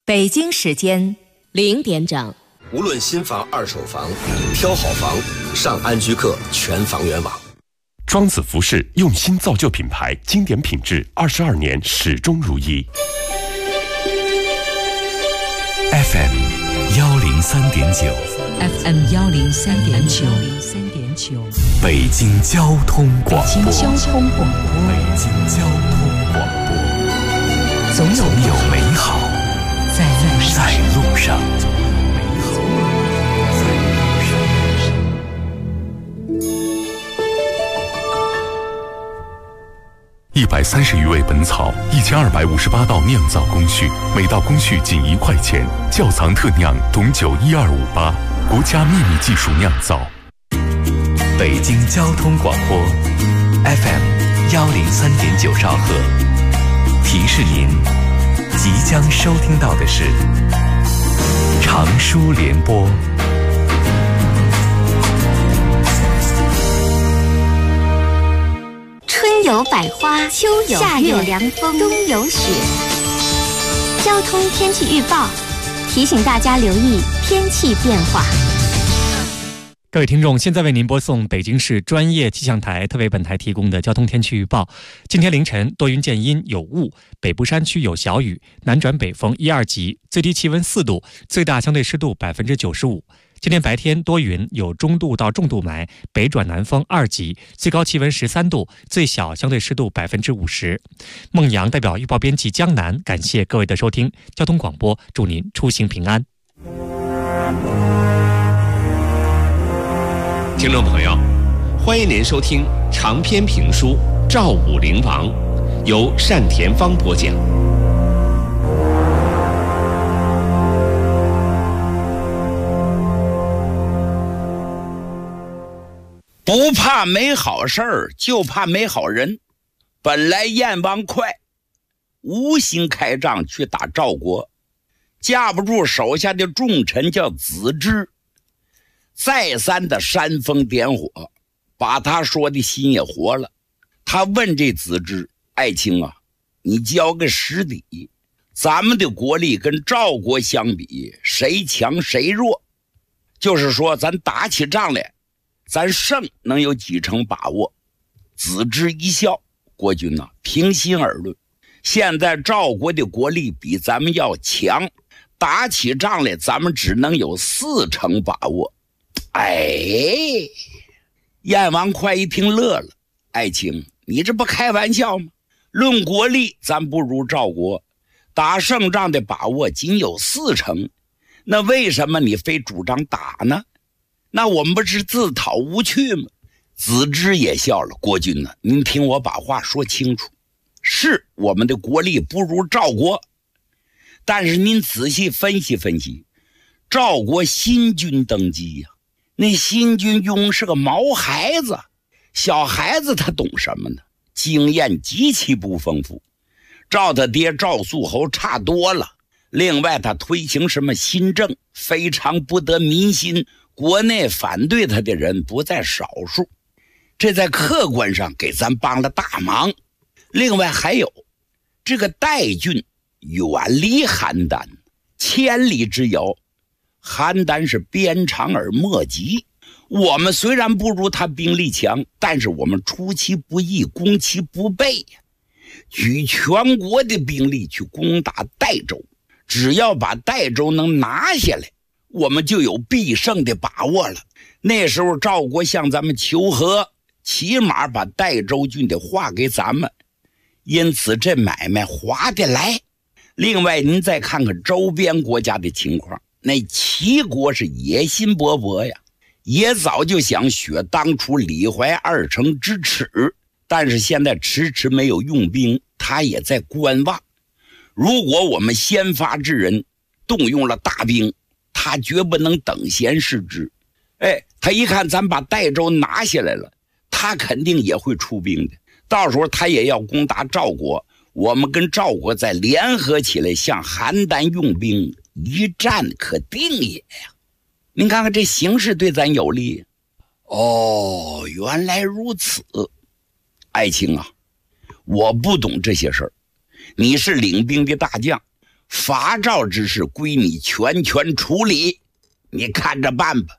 北京时间 0点整。 无论新房、二手房，挑好房，上安居客全房源网。 庄子服饰用心造就品牌，经典品质，22年始终如一。 FM 103.9 FM 103.9 北京交通广播。 北京交通广播。 北京交通广播。总有美好在路上。130余味本草，1258道酿造工序，每道工序仅1块钱。窖藏特酿董酒12588，国家秘密技术酿造。北京交通广播 FM 103.9兆赫，提示您即将收听到的是长舒联播。 春有百花，秋有夏有凉风，冬有雪。交通天气预报提醒大家留意天气变化。 各位听众，现在为您播送北京市专业气象台特为本台提供的交通天气预报。今天凌晨多云见阴有雾，北部山区有小雨，南转北风1、2级，最低气温4度，最大相对湿度95%。今天白天多云，有中度到重度霾，北转南风2级，最高气温13度，最小相对湿度50%。孟阳代表预报编辑江南，感谢各位的收听。交通广播，祝您出行平安。 听众朋友，欢迎您收听长篇评书《赵武灵王》，由单田芳播讲。 不怕没好事儿，就怕没好人。本来燕王哙无心开仗去打赵国，架不住手下的重臣叫子之，再三的煽风点火，把他说的心也活了。他问这子之：爱卿啊，你交个实底，咱们的国力跟赵国相比，谁强谁弱？就是说咱打起仗来，咱胜能有几成把握？子之一笑：国君啊，平心而论，现在赵国的国力比咱们要强，打起仗来咱们只能有4成把握。燕王哙一听乐了：爱卿，你这不开玩笑吗？论国力咱不如赵国，打胜仗的把握仅有4成，那为什么你非主张打呢？那我们不是自讨无趣吗？子之也笑了：国君呢，您听我把话说清楚，是我们的国力不如赵国，但是您仔细分析分析，赵国新君登基呀，那新君雍是个毛孩子，小孩子他懂什么呢？经验极其不丰富，赵他爹赵肃侯差多了。另外他推行什么新政，非常不得民心，国内反对他的人不在少数，这在客观上给咱帮了大忙。另外还有这个代郡远离邯郸千里之遥，邯郸是鞭长而莫及，我们虽然不如他兵力强，但是我们出其不意，攻其不备，举全国的兵力去攻打代州，只要把代州能拿下来，我们就有必胜的把握了。那时候赵国向咱们求和，起码把代州郡得划给咱们，因此这买卖划得来。另外您再看看周边国家的情况，那齐国是野心勃勃呀，也早就想学当初李怀2城之耻，但是现在迟迟没有用兵，他也在观望。如果我们先发制人，动用了大兵，他绝不能等闲视之。他一看咱把代州拿下来了，他肯定也会出兵的，到时候他也要攻打赵国，我们跟赵国再联合起来向邯郸用兵，一战可定也呀。您看看这形势对咱有利。原来如此。爱卿啊，我不懂这些事儿，你是领兵的大将， 发诏之事归你全权处理，你看着办吧。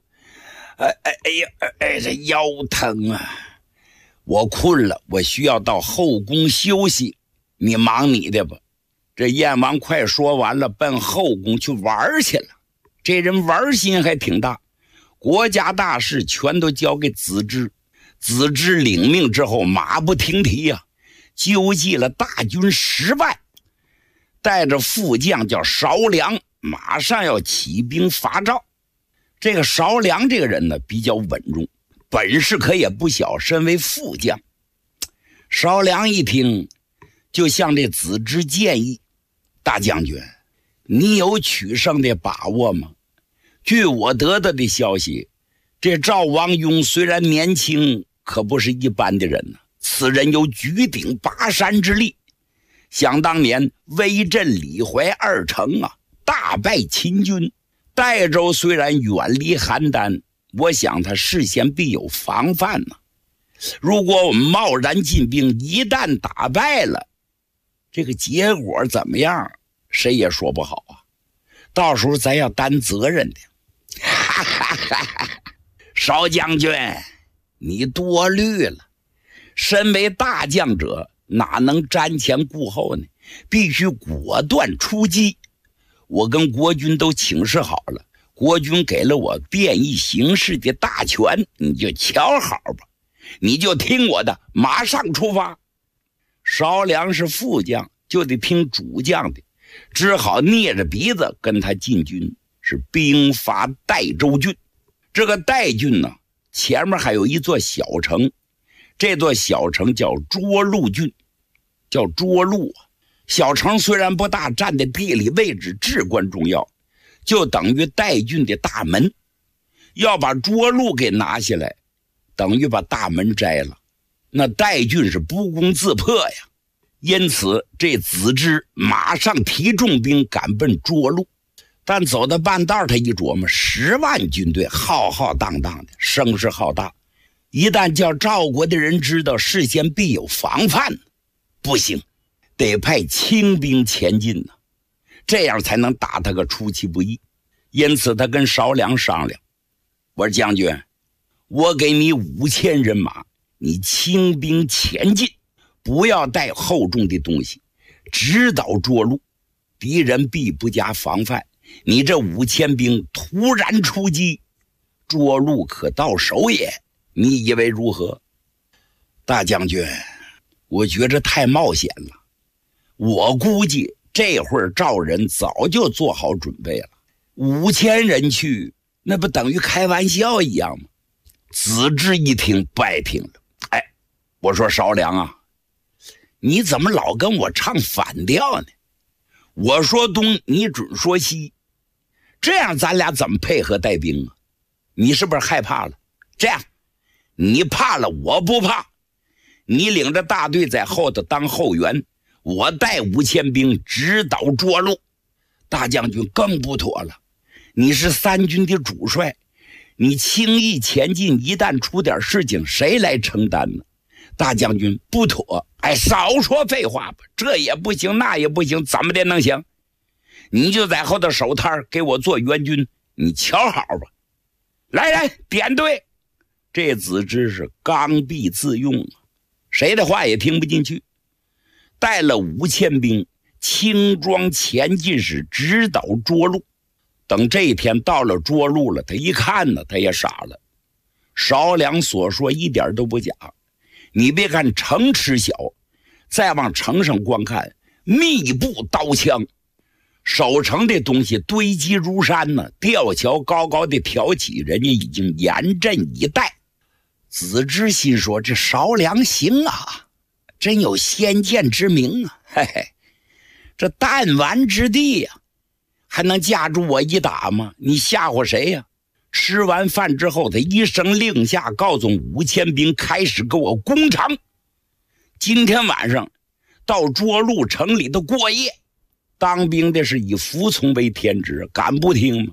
这腰疼啊，我困了，我需要到后宫休息，你忙你的吧。这燕王快说完了，奔后宫去玩去了。这人玩心还挺大，国家大事全都交给子之。子之领命之后，马不停蹄呀，纠集了大军10万，带着副将叫邵良，马上要起兵伐赵。这个邵良这个人呢，比较稳重，本事可也不小，身为副将。邵良一听，就向这子之建议：大将军，你有取胜的把握吗？据我得到的消息，这赵王雍虽然年轻，可不是一般的人呢。此人有举鼎拔山之力，想当年威震李怀2城啊，大败秦军。代州虽然远离邯郸，我想他事先必有防范呢。如果我们贸然进兵，一旦打败了，这个结果怎么样，谁也说不好啊。到时候咱要担责任的。哈哈哈哈！邵将军，你多虑了。身为大将者，哪能瞻前顾后呢？必须果断出击。我跟国军都请示好了，国军给了我便衣行事的大权，你就瞧好吧，你就听我的，马上出发。邵良是副将，就得听主将的，只好捏着鼻子跟他进军，是兵伐代州郡。这个代郡呢，前面还有一座小城，这座小城叫涿鹿郡，叫涿鹿啊。小城虽然不大，占的地理位置至关重要，就等于代郡的大门。要把涿鹿给拿下来，等于把大门摘了，那代郡是不攻自破呀。因此这子之马上提重兵赶奔涿鹿。但走到半道，他一琢磨，10万军队浩浩荡荡的，声势浩大，一旦叫赵国的人知道，事先必有防范，不行，得派轻兵前进呢，这样才能打他个出其不意。因此他跟邵良商量，我说将军，我给你5000人马，你轻兵前进，不要带厚重的东西，直捣涿鹿，敌人必不加防范，你这5000兵突然出击，涿鹿可到手也，你以为如何？大将军，我觉着太冒险了，我估计这会儿赵人早就做好准备了，5000人去，那不等于开玩笑一样吗？子之一听不爱听了，我说邵良啊，你怎么老跟我唱反调呢？我说东，你准说西，这样咱俩怎么配合带兵啊？你是不是害怕了？这样，你怕了我不怕，你领着大队在后头当后援，我带5000兵直捣涿鹿。大将军更不妥了，你是3军的主帅，你轻易前进，一旦出点事情，谁来承担呢？大将军不妥，少说废话吧，这也不行那也不行，怎么的能行？你就在后头守摊给我做援军，你瞧好吧。来人，点队。这子之是刚愎自用啊，谁的话也听不进去，带了5000兵轻装前进，是直捣涿鹿。等这一天到了涿鹿了，他一看呢，他也傻了。邵良所说一点都不假，你别看城池小，再往城上观看，密布刀枪，守城的东西堆积如山呢，吊桥高高的挑起，人家已经严阵以待。子之心说，这邵良行啊，真有先见之明啊，嘿嘿，这弹丸之地呀，还能架住我一打吗？你吓唬谁呀？吃完饭之后，他一声令下，告诉5000兵开始给我攻城。今天晚上到涿鹿城里头过夜。当兵的是以服从为天职，敢不听吗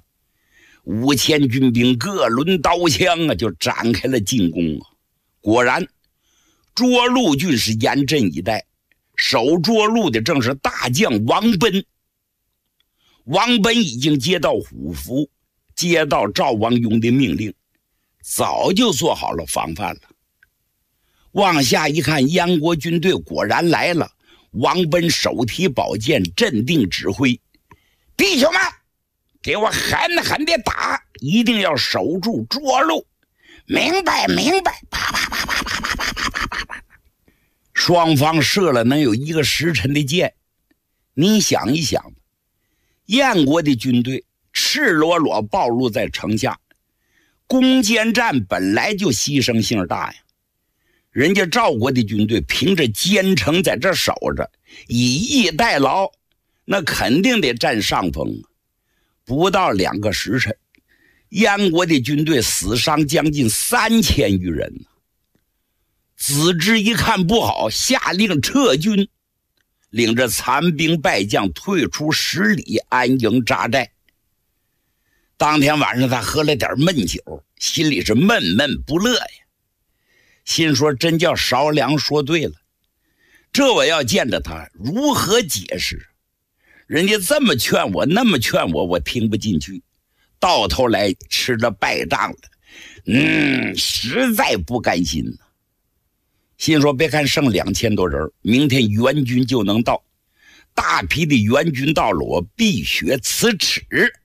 ？5000军兵各抡刀枪啊，就展开了进攻啊。果然涿鹿郡是严阵以待，守涿鹿的正是大将王贲。 王本已经接到虎符，接到赵王雍的命令，早就做好了防范了。往下一看，燕国军队果然来了。王本手提宝剑，镇定指挥：弟兄们，给我狠狠地打，一定要守住涿鹿。明白明白。啪啪啪啪啪啪啪啪啪啪。双方射了能有1个时辰的箭。你想一想，燕国的军队赤裸裸暴露在城下，攻坚战本来就牺牲性大呀。人家赵国的军队凭着坚城在这守着，以逸待劳，那肯定得占上风。不到2个时辰，燕国的军队死伤将近3000余人。子之一看不好，下令撤军，领着残兵败将退出10里，安营扎寨。当天晚上他喝了点闷酒，心里是闷闷不乐呀，心说真叫少良说对了，这我要见着他如何解释？人家这么劝我，那么劝我，我听不进去，到头来吃了败仗了，实在不甘心呢。心说别看剩2000多人，明天援军就能到，大批的援军到了，我必雪辞耻。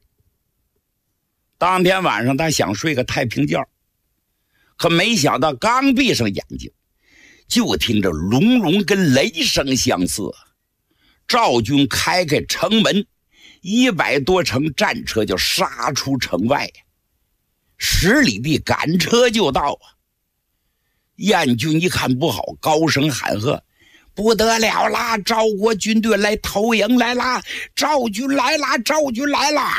当天晚上他想睡个太平觉，可没想到刚闭上眼睛，就听着隆隆跟雷声相似。赵军开城门，100多乘战车就杀出城外，10里地赶车就到啊。燕军一看不好，高声喊喝：不得了啦！赵国军队来投营来啦！赵军来啦！赵军来啦！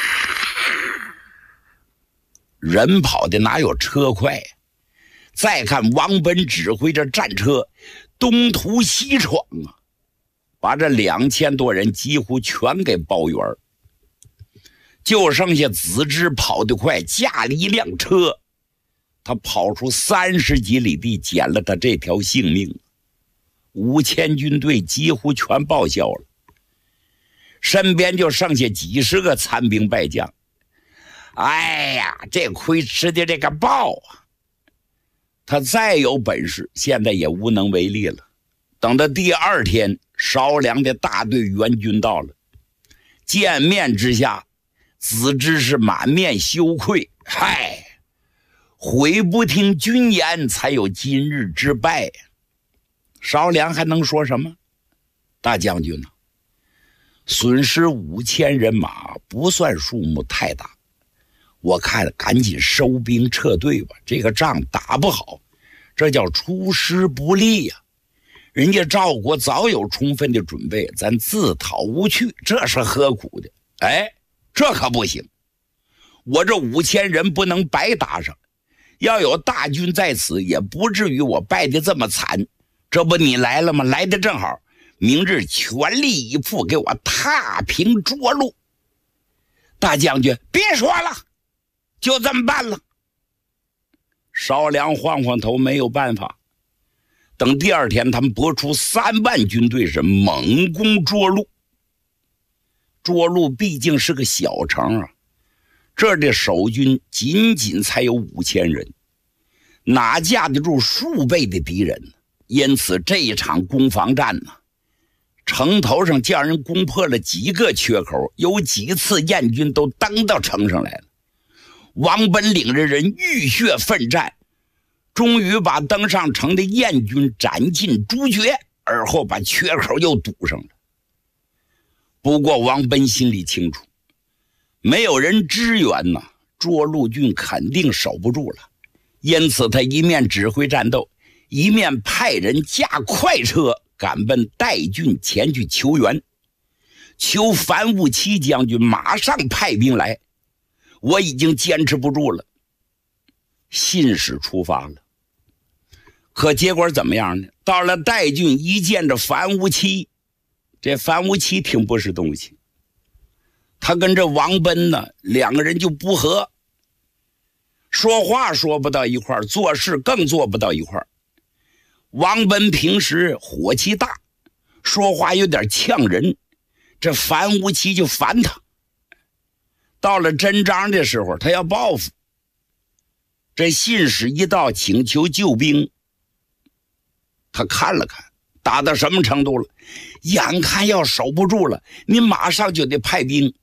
人跑的哪有车快呀？再看王本指挥着战车东突西闯啊，把这2000多人几乎全给包圆，就剩下子之跑得快，驾了一辆车，他跑出30几里地，捡了他这条性命。5000军队几乎全报销了，身边就剩下几十个残兵败将。哎呀，这亏吃的这个爆啊！他再有本事，现在也无能为力了。等到第2天，少良的大队援军到了，见面之下，子之是满面羞愧。嗨，悔不听君言，才有今日之败。少良还能说什么？大将军呢？损失5000人马不算数目太大，我看赶紧收兵撤退吧，这个仗打不好，这叫出师不利呀。人家赵国早有充分的准备，咱自讨无趣，这是何苦的？哎，这可不行，我这5000人不能白打上，要有大军在此，也不至于我败得这么惨。这不你来了吗？来得正好，明日全力以赴，给我踏平涿鹿。大将军别说了，就这么办了。少良晃晃头，没有办法。等第2天，他们拨出3万军队，是猛攻涿鹿。涿鹿毕竟是个小城啊，这儿的守军仅仅才有5000人，哪架得住数倍的敌人呢？因此这一场攻防战呢，城头上叫人攻破了几个缺口，有几次燕军都登到城上来了。王本领着人浴血奋战，终于把登上城的燕军斩尽诛绝，而后把缺口又堵上了。不过王本心里清楚，没有人支援呢，涿鹿郡肯定守不住了。因此他一面指挥战斗，一面派人驾快车赶奔代郡前去求援，求樊务期将军马上派兵来，我已经坚持不住了。信使出发了，可结果怎么样呢？到了代郡，一见着樊务期，这樊务期挺不是东西，他跟这王奔呢2个人就不和，说话说不到一块儿，做事更做不到一块儿。王奔平时火气大，说话有点呛人，这樊无期就烦他， 到了真章的时候，他要报复。这信使一到，请求救兵，他看了看，打到什么程度了？眼看要守不住了，你马上就得派兵。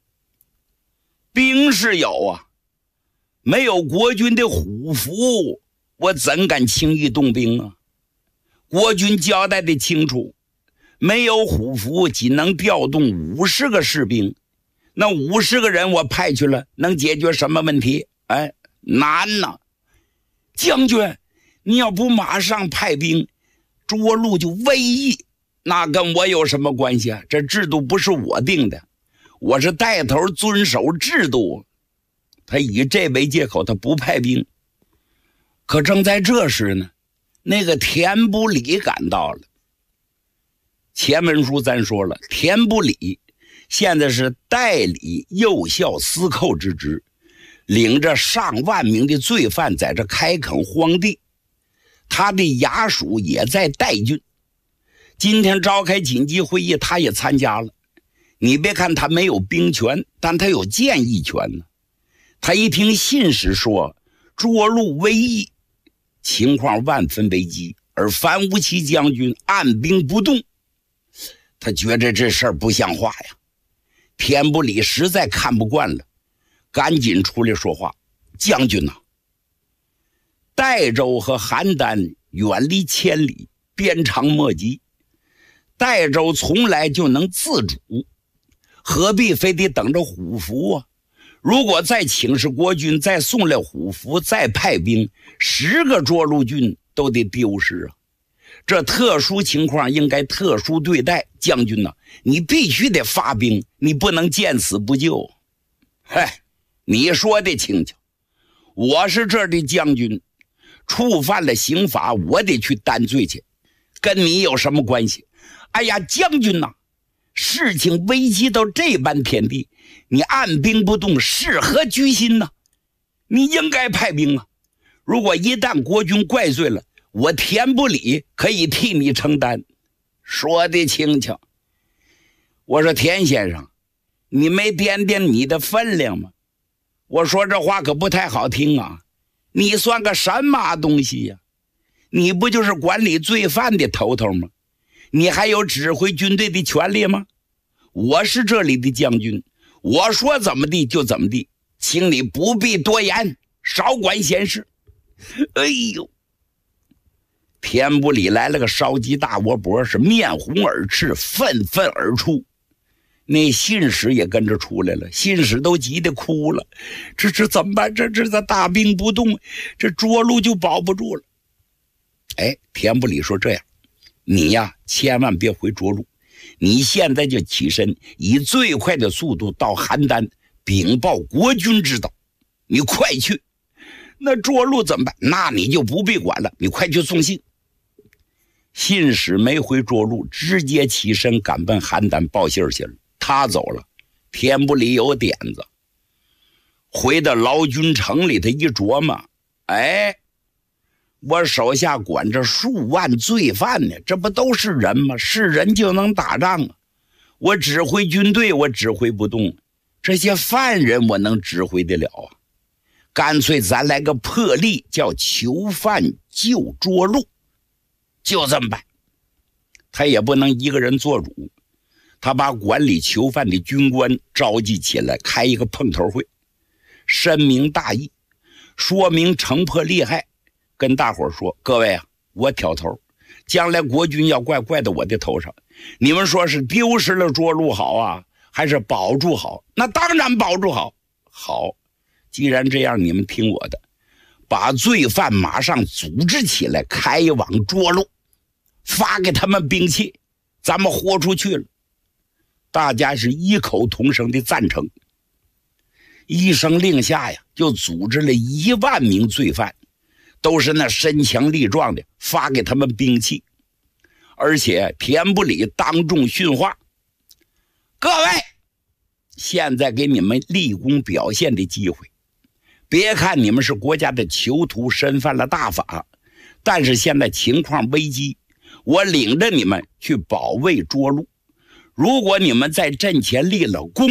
兵是有啊，没有国军的虎符，我怎敢轻易动兵啊？国军交代的清楚，没有虎符，仅能调动50个士兵。那50个人我派去了，能解决什么问题？哎，难呐！将军，你要不马上派兵，涿鹿就危役，那跟我有什么关系啊？这制度不是我定的，我是带头遵守制度。他以这为借口，他不派兵。可正在这时呢，那个田不礼赶到了。前文书咱说了，田不礼现在是代理右校司寇之职，领着上万名的罪犯在这开垦荒地，他的衙署也在代郡。今天召开紧急会议，他也参加了。你别看他没有兵权，但他有建议权呢。他一听信使说涿鹿危役，情况万分危机，而樊无期将军按兵不动，他觉得这事儿不像话呀。田不礼实在看不惯了，赶紧出来说话：将军呐，代州和邯郸远离千里，鞭长莫及，代州从来就能自主，何必非得等着虎符啊？如果再请示国军，再送来虎符，再派兵，10个涿鹿郡都得丢失啊！这特殊情况应该特殊对待，将军呐，你必须得发兵，你不能见死不救。嗨，你说的轻巧，我是这儿的将军，触犯了刑法，我得去担罪去，跟你有什么关系？哎呀，将军呐，事情危机到这般田地，你按兵不动，是何居心呢？你应该派兵啊！如果一旦国军怪罪了，我田不礼可以替你承担。说的轻巧。我说田先生，你没掂掂你的分量吗？我说这话可不太好听啊，你算个什么东西呀？你不就是管理罪犯的头头吗？你还有指挥军队的权利吗？我是这里的将军，我说怎么地就怎么地，请你不必多言，少管闲事。哎呦，田不礼来了个烧鸡大窝脖，是面红耳赤，愤愤而出。那信使也跟着出来了，信使都急得哭了。这怎么办？这大兵不动，这涿鹿就保不住了。哎，田不礼说这样，你呀千万别回涿鹿，你现在就起身，以最快的速度到邯郸禀报国军知道。你快去。那涿鹿怎么办？那你就不必管了，你快去送信。信使没回涿鹿，直接起身赶奔邯郸报信去了。他走了，田不礼有点子，回到劳军城里，他一琢磨，哎，我手下管着数万罪犯呢，这不都是人吗？是人就能打仗啊！我指挥军队，我指挥不动，这些犯人我能指挥得了啊！干脆咱来个破例，叫囚犯救涿鹿，就这么办。他也不能一个人做主，他把管理囚犯的军官召集起来，开一个碰头会，深明大义，说明城破利害，跟大伙说，各位啊，我挑头，将来国军要怪到我的头上，你们说是丢失了涿鹿好啊，还是保住好？那当然保住好。好，既然这样，你们听我的，把罪犯马上组织起来，开往涿鹿，发给他们兵器，咱们豁出去了。大家是异口同声的赞成。一声令下呀，就组织了1万名罪犯，都是那身强力壮的，发给他们兵器。而且田不礼当众训话，各位，现在给你们立功表现的机会，别看你们是国家的囚徒，身犯了大法，但是现在情况危机，我领着你们去保卫涿鹿。如果你们在阵前立了功，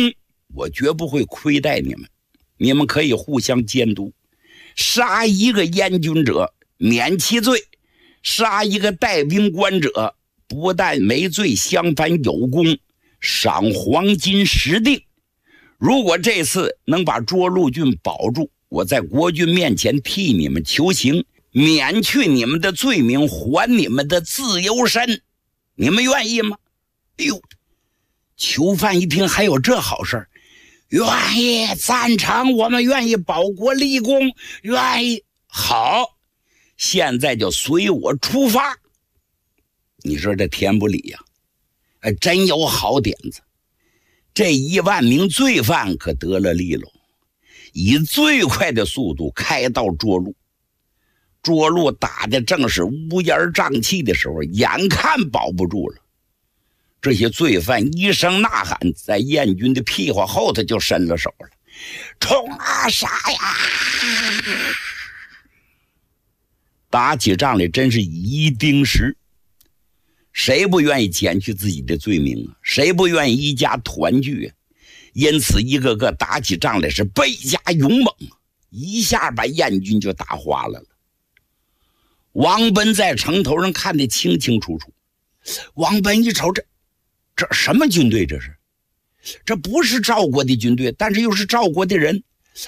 我绝不会亏待你们，你们可以互相监督。杀一个燕军者免其罪，杀一个带兵官者不但没罪，相反有功，赏黄金10锭。如果这次能把涿鹿郡保住，我在国君面前替你们求情，免去你们的罪名，还你们的自由身，你们愿意吗？哎呦，囚犯一听还有这好事儿，愿意，赞成，我们愿意保国立功，愿意。好，现在就随我出发。你说这田不里呀，真有好点子。这1万名罪犯可得了利喽，以最快的速度开到涿鹿。涿鹿打的正是乌烟瘴气的时候，眼看保不住了。这些罪犯一声呐喊，在燕军的屁股后头就伸了手了，冲啊，杀呀！打起仗来真是一定时，谁不愿意减去自己的罪名啊？谁不愿意一家团聚啊？因此一个个打起仗来是倍加勇猛，一下把燕军就打花了。王贲在城头上看得清清楚楚，王贲一瞅，这什么军队？这不是赵国的军队，但是又是赵国的人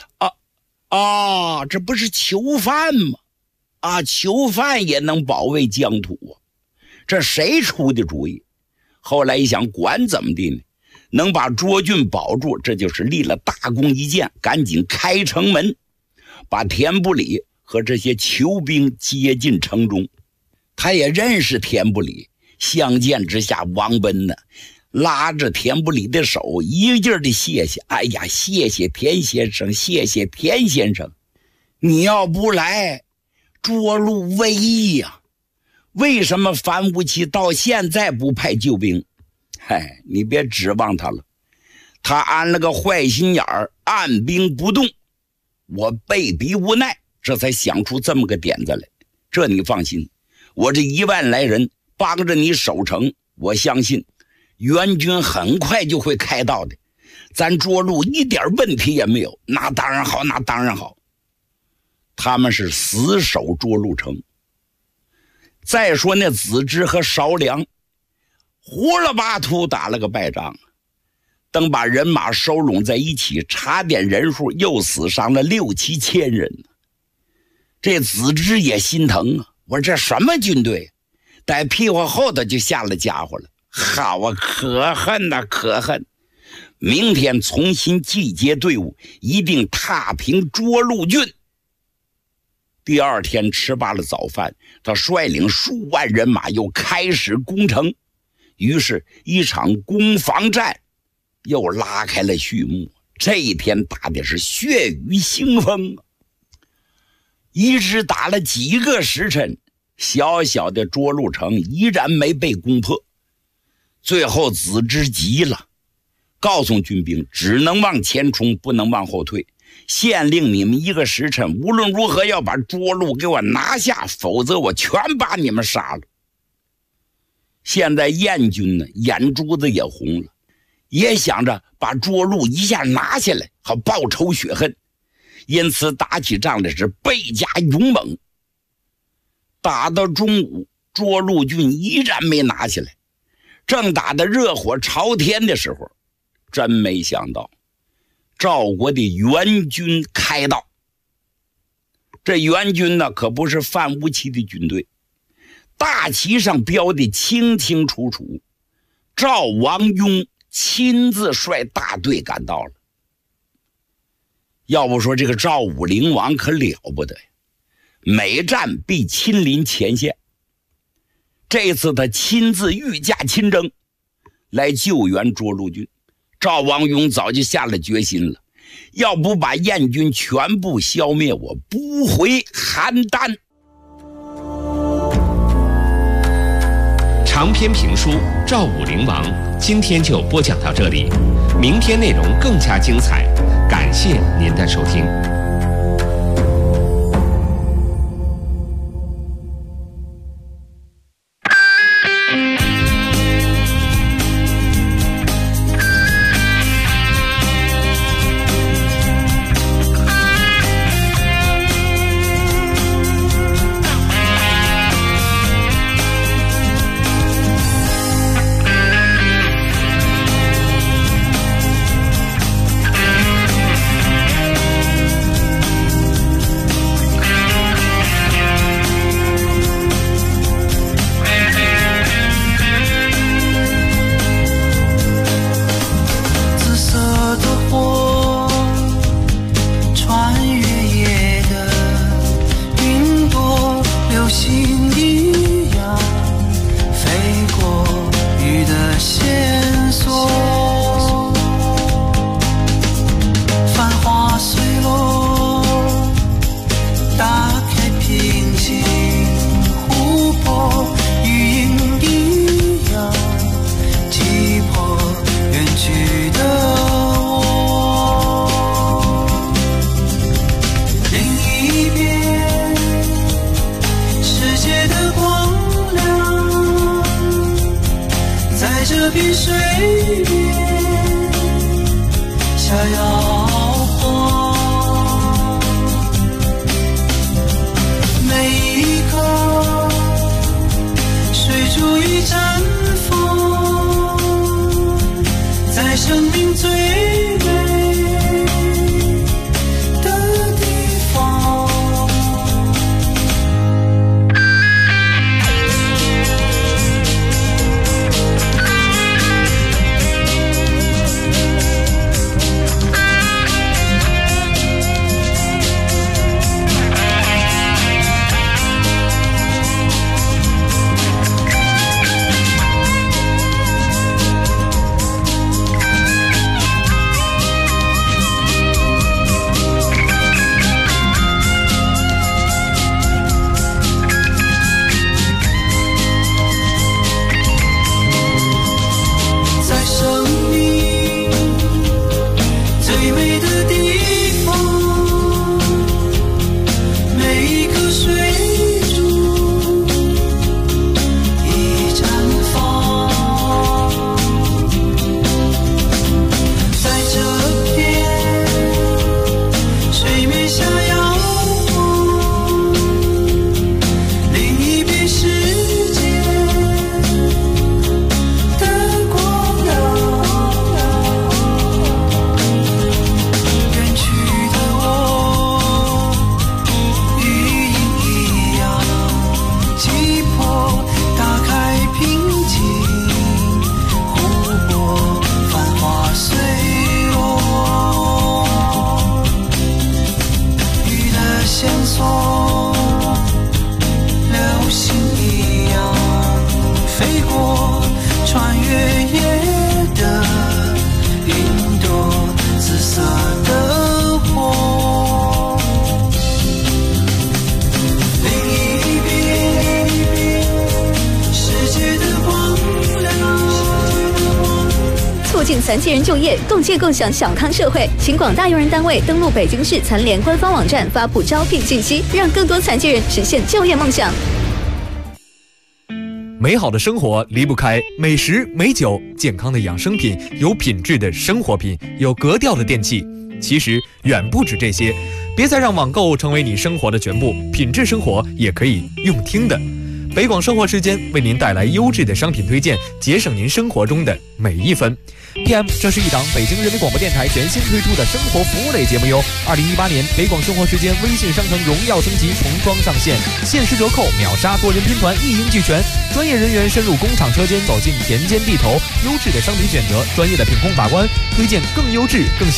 这不是囚犯吗？囚犯也能保卫疆土啊，这谁出的主意？后来一想，管怎么的呢，能把涿郡保住，这就是立了大功一件，赶紧开城门，把田不里和这些囚兵接进城中。他也认识田不里，相见之下，王贲呢拉着田不里的手，一个劲儿的谢谢。哎呀，谢谢田先生，谢谢田先生，你要不来，涿鹿危矣呀！为什么樊无期到现在不派救兵？你别指望他了，他安了个坏心眼儿，按兵不动。我被逼无奈，这才想出这么个点子来。这你放心，我这1万来人帮着你守城，我相信援军很快就会开到的，咱涿鹿一点问题也没有。那当然好，那当然好。他们是死守涿鹿城。再说那子之和邵良胡了巴秃打了个败仗，等把人马收拢在一起，查点人数，又死伤了6、7千人。这子之也心疼啊，我这什么军队，在屁股后头就下了家伙了。好啊，可恨呐，可恨！明天重新集结队伍，一定踏平涿鹿郡。第2天吃罢了早饭，他率领数万人马又开始攻城。于是一场攻防战又拉开了序幕。这一天打的是血雨腥风，一直打了几个时辰，小小的涿鹿城依然没被攻破。最后子之急了，告诉军兵只能往前冲，不能往后退，限令你们1个时辰无论如何要把涿鹿给我拿下，否则我全把你们杀了。现在燕军呢，眼珠子也红了，也想着把涿鹿一下拿下来，好报仇雪恨，因此打起仗来是倍加勇猛。打到中午，涿鹿郡依然没拿下来，正打得热火朝天的时候，真没想到赵国的援军开到。这援军呢，可不是樊无期的军队，大旗上标的清清楚楚，赵王雍亲自率大队赶到了。要不说这个赵武灵王可了不得呀，每战必亲临前线。这次他亲自御驾亲征来救援涿鹿郡。赵王雍早就下了决心了，要不把燕军全部消灭，我不回邯郸。 长篇评书《赵武灵王》今天就播讲到这里，明天内容更加精彩，感谢您的收听。 下摇晃，每一刻水珠已绽放，在生命最美的地方。 促进残疾人就业，共建共享小康社会。请广大用人单位登录北京市残联官方网站，发布招聘信息，让更多残疾人实现就业梦想。 美好的生活离不开美食美酒，健康的养生品，有品质的生活品，有格调的电器。其实远不止这些，别再让网购成为你生活的全部，品质生活也可以用听的。北广生活时间为您带来优质的商品推荐，节省您生活中的每一分。PM， 这是一档北京人民广播电台全新推出的生活服务类节目哟。2018年北广生活时间微信商城荣耀升级重装上线，限时折扣，秒杀多人拼团，一应俱全。专业人员深入工厂车间，走进田间地头，优质的商品选择，专业的品控把关，推荐更优质、更